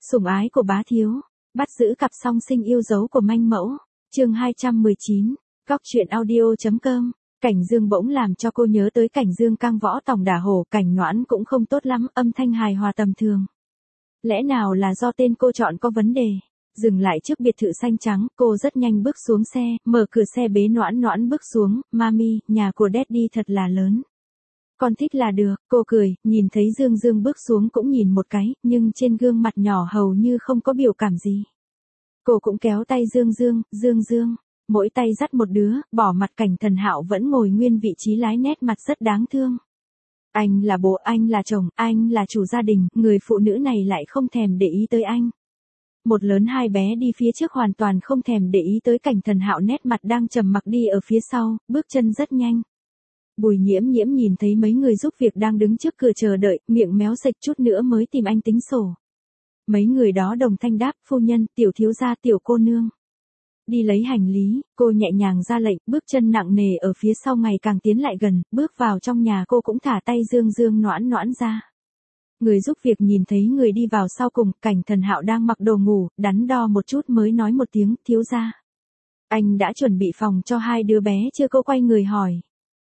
Sủng ái của bá thiếu, bắt giữ cặp song sinh yêu dấu của manh mẫu, chương 219, Cóc truyện audio.com. Cảnh Dương bỗng làm cho cô nhớ tới Cảnh Dương cang võ tòng đả hổ, Cảnh Noãn cũng không tốt lắm, âm thanh hài hòa tầm thường. Lẽ nào là do tên cô chọn có vấn đề? Dừng lại trước biệt thự xanh trắng, cô rất nhanh bước xuống xe, mở cửa xe bế Noãn. Noãn bước xuống, "Mami, nhà của Daddy thật là lớn. Con thích là được." Cô cười, nhìn thấy Dương Dương bước xuống cũng nhìn một cái, nhưng trên gương mặt nhỏ hầu như không có biểu cảm gì. Cô cũng kéo tay Dương Dương, "Dương Dương." Mỗi tay dắt một đứa, bỏ mặt Cảnh Thần Hạo vẫn ngồi nguyên vị trí lái, nét mặt rất đáng thương. Anh là bố, anh là chồng, anh là chủ gia đình, người phụ nữ này lại không thèm để ý tới anh. Một lớn hai bé đi phía trước hoàn toàn không thèm để ý tới Cảnh Thần Hạo, nét mặt đang trầm mặc đi ở phía sau, bước chân rất nhanh. Bùi Nhiễm Nhiễm nhìn thấy mấy người giúp việc đang đứng trước cửa chờ đợi, miệng méo sạch, chút nữa mới tìm anh tính sổ. Mấy người đó đồng thanh đáp, "Phu nhân, tiểu thiếu gia, tiểu cô nương." Đi lấy hành lý, cô nhẹ nhàng ra lệnh, bước chân nặng nề ở phía sau ngày càng tiến lại gần, bước vào trong nhà cô cũng thả tay Dương Dương Noãn Noãn ra. Người giúp việc nhìn thấy người đi vào sau cùng, Cảnh Thần Hạo đang mặc đồ ngủ, đắn đo một chút mới nói một tiếng, "Thiếu gia, anh đã chuẩn bị phòng cho hai đứa bé chưa?" Cô quay người hỏi.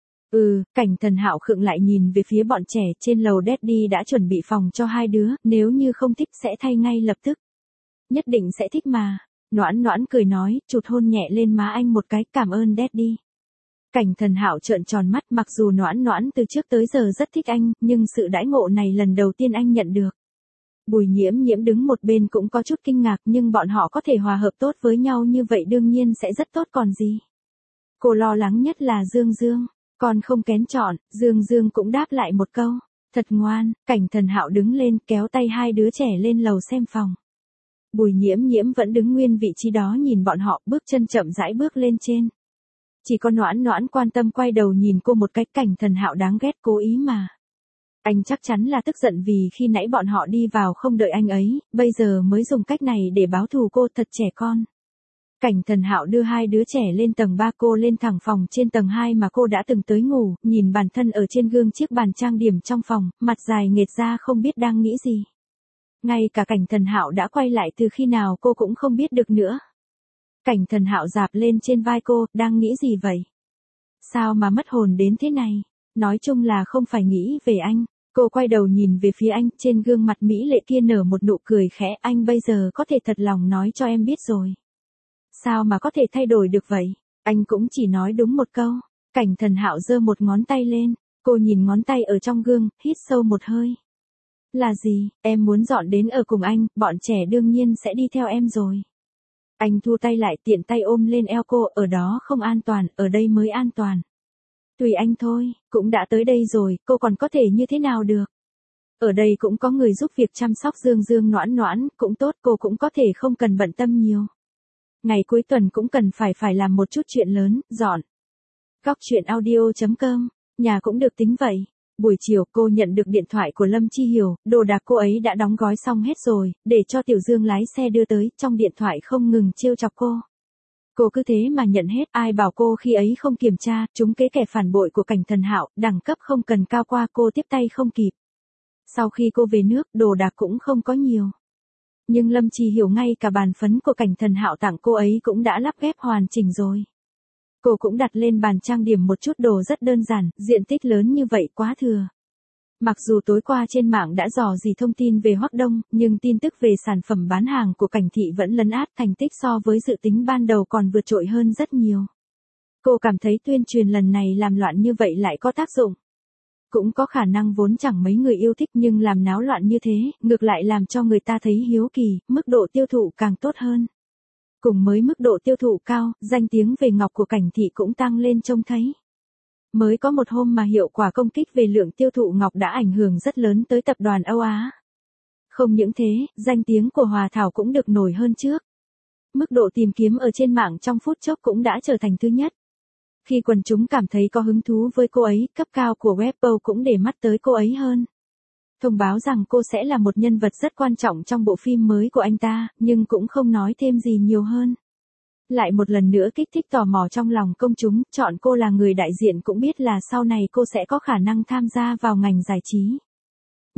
Cảnh Thần Hạo khựng lại nhìn về phía bọn trẻ, "Trên lầu Daddy đã chuẩn bị phòng cho hai đứa, nếu như không thích sẽ thay ngay lập tức." "Nhất định sẽ thích mà." Noãn Noãn cười nói, chụt hôn nhẹ lên má anh một cái, "Cảm ơn Daddy." Cảnh Thần Hạo trợn tròn mắt, mặc dù Noãn Noãn từ trước tới giờ rất thích anh, nhưng sự đãi ngộ này lần đầu tiên anh nhận được. Bùi Nhiễm Nhiễm đứng một bên cũng có chút kinh ngạc, nhưng bọn họ có thể hòa hợp tốt với nhau như vậy đương nhiên sẽ rất tốt còn gì. Cô lo lắng nhất là Dương Dương. "Con không kén chọn." Dương Dương cũng đáp lại một câu, "Thật ngoan." Cảnh Thần Hạo đứng lên, kéo tay hai đứa trẻ lên lầu xem phòng. Bùi Nhiễm Nhiễm vẫn đứng nguyên vị trí đó nhìn bọn họ, bước chân chậm rãi bước lên trên. Chỉ có Noãn Noãn quan tâm quay đầu nhìn cô một cái. Cảnh Thần Hạo đáng ghét, cố ý mà. Anh chắc chắn là tức giận vì khi nãy bọn họ đi vào không đợi anh ấy, bây giờ mới dùng cách này để báo thù cô, thật trẻ con. Cảnh Thần Hạo đưa hai đứa trẻ lên tầng 3, cô lên thẳng phòng trên tầng 2 mà cô đã từng tới ngủ, nhìn bản thân ở trên gương chiếc bàn trang điểm trong phòng, mặt dài nghệt ra không biết đang nghĩ gì. Ngay cả Cảnh Thần Hạo đã quay lại từ khi nào cô cũng không biết được nữa. Cảnh Thần Hạo dạp lên trên vai cô, "Đang nghĩ gì vậy? Sao mà mất hồn đến thế này?" "Nói chung là không phải nghĩ về anh." Cô quay đầu nhìn về phía anh, trên gương mặt mỹ lệ kia nở một nụ cười khẽ, "Anh bây giờ có thể thật lòng nói cho em biết rồi." "Sao mà có thể thay đổi được vậy?" "Anh cũng chỉ nói đúng một câu." Cảnh Thần Hạo giơ một ngón tay lên, cô nhìn ngón tay ở trong gương, hít sâu một hơi. "Là gì?" "Em muốn dọn đến ở cùng anh, bọn trẻ đương nhiên sẽ đi theo em rồi." Anh thu tay lại, tiện tay ôm lên eo cô, "Ở đó không an toàn, ở đây mới an toàn." "Tùy anh thôi, cũng đã tới đây rồi, cô còn có thể như thế nào được. Ở đây cũng có người giúp việc chăm sóc Dương Dương Noãn Noãn, cũng tốt, cô cũng có thể không cần bận tâm nhiều. Ngày cuối tuần cũng cần phải làm một chút chuyện lớn, dọn." Cóc truyện audio.com, nhà cũng được tính vậy. Buổi chiều cô nhận được điện thoại của Lâm Chi Hiểu, đồ đạc cô ấy đã đóng gói xong hết rồi, để cho Tiểu Dương lái xe đưa tới, trong điện thoại không ngừng trêu chọc cô. Cô cứ thế mà nhận hết, ai bảo cô khi ấy không kiểm tra, trúng kế kẻ phản bội của Cảnh Thần Hạo, đẳng cấp không cần cao qua, cô tiếp tay không kịp. Sau khi cô về nước, đồ đạc cũng không có nhiều. Nhưng Lâm Chi Hiểu ngay cả bàn phấn của Cảnh Thần Hạo tặng cô ấy cũng đã lắp ghép hoàn chỉnh rồi. Cô cũng đặt lên bàn trang điểm một chút đồ rất đơn giản, diện tích lớn như vậy quá thừa. Mặc dù tối qua trên mạng đã dò dỉ thông tin về Hoắc Đông, nhưng tin tức về sản phẩm bán hàng của Cảnh thị vẫn lấn át, thành tích so với dự tính ban đầu còn vượt trội hơn rất nhiều. Cô cảm thấy tuyên truyền lần này làm loạn như vậy lại có tác dụng. Cũng có khả năng vốn chẳng mấy người yêu thích, nhưng làm náo loạn như thế, ngược lại làm cho người ta thấy hiếu kỳ, mức độ tiêu thụ càng tốt hơn. Cùng với mức độ tiêu thụ cao, danh tiếng về ngọc của Cảnh thị cũng tăng lên trông thấy. Mới có một hôm mà hiệu quả công kích về lượng tiêu thụ ngọc đã ảnh hưởng rất lớn tới tập đoàn Âu Á. Không những thế, danh tiếng của Hòa Thảo cũng được nổi hơn trước. Mức độ tìm kiếm ở trên mạng trong phút chốc cũng đã trở thành thứ nhất. Khi quần chúng cảm thấy có hứng thú với cô ấy, cấp cao của Weibo cũng để mắt tới cô ấy hơn. Thông báo rằng cô sẽ là một nhân vật rất quan trọng trong bộ phim mới của anh ta, nhưng cũng không nói thêm gì nhiều hơn. Lại một lần nữa kích thích tò mò trong lòng công chúng, chọn cô là người đại diện cũng biết là sau này cô sẽ có khả năng tham gia vào ngành giải trí.